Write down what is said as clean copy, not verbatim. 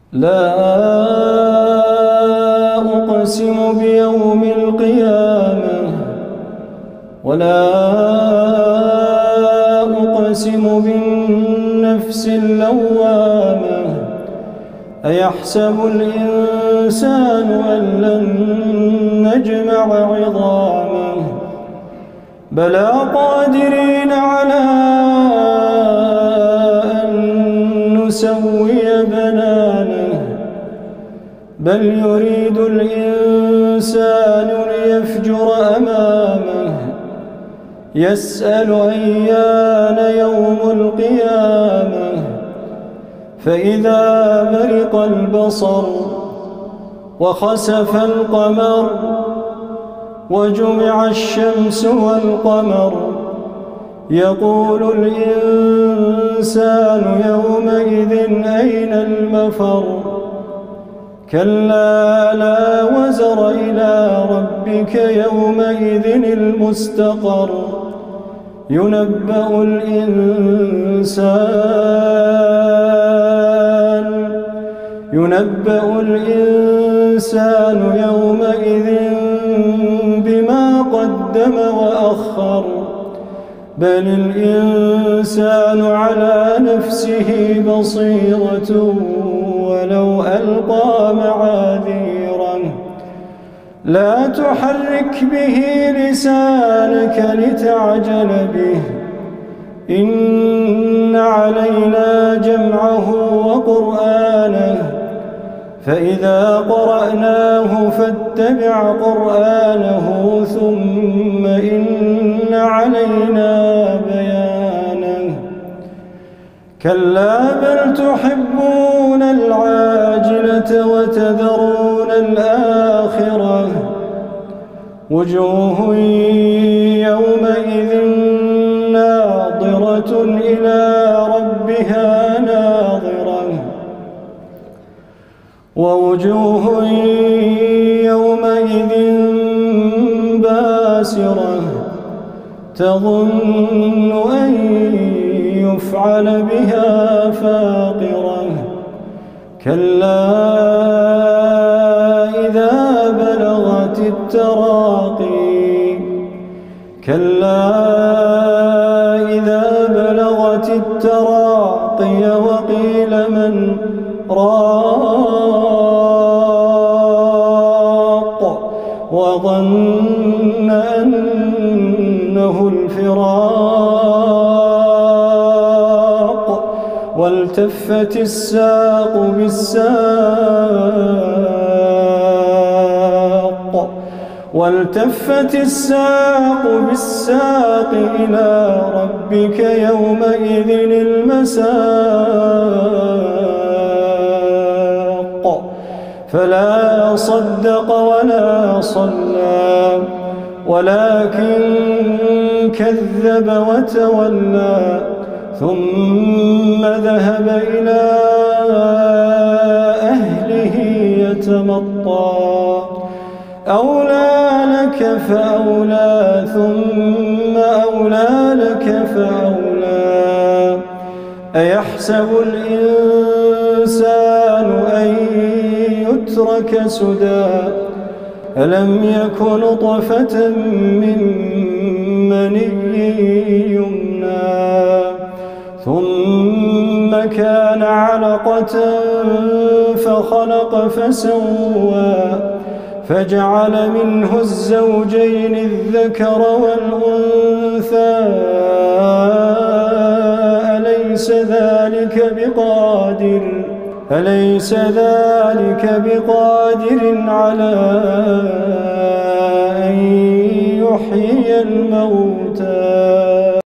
لا أقسم بيوم القيامة ولا أقسم بالنفس اللوامة أيحسب الإنسان أن لن نجمع عظامه بلى قادرين على أن نسوي بنانه بل يريد الإنسان ليفجر أمامه يسأل أيان يوم القيامة فإذا برق البصر وخسف القمر وجمع الشمس والقمر يقول الإنسان يومئذ أين المفر كلا لا وزر إلى ربك يومئذ المستقر ينبأ الإنسان يومئذ بما قدم وأخر بل الإنسان على نفسه بصيرة ولو ألقى معاذيره لا تحرك به لسانك لتعجل به إن علينا جمعه وقرآنه فإذا قرأناه فاتبع قرآنه ثم إن علينا بيانه كلا بل تحبون العاجلة وتذرون الآخرة وجوه يومئذ ناظرة إلى ربها ناظرة ووجوه يومئذ باسرة تظن أن يفعل بها فاقرة كلا إذا بلغت التراقي وقيل من راق وظن أنه الفراق والتفت الساق بالساق إلى ربك يومئذ المساق فلا صدق ولا صلى ولكن كذب وتولى ثم ذهب إلى أهله يتمطى أولى لك فأولى ثم أولى لك فأولى أيحسب الإنسان أن يترك سدى ألم يك نطفة من مني يمنى ثم كان علقة فخلق فسوى فجعل منه الزوجين الذكر والأنثى أليس ذلك بقادر على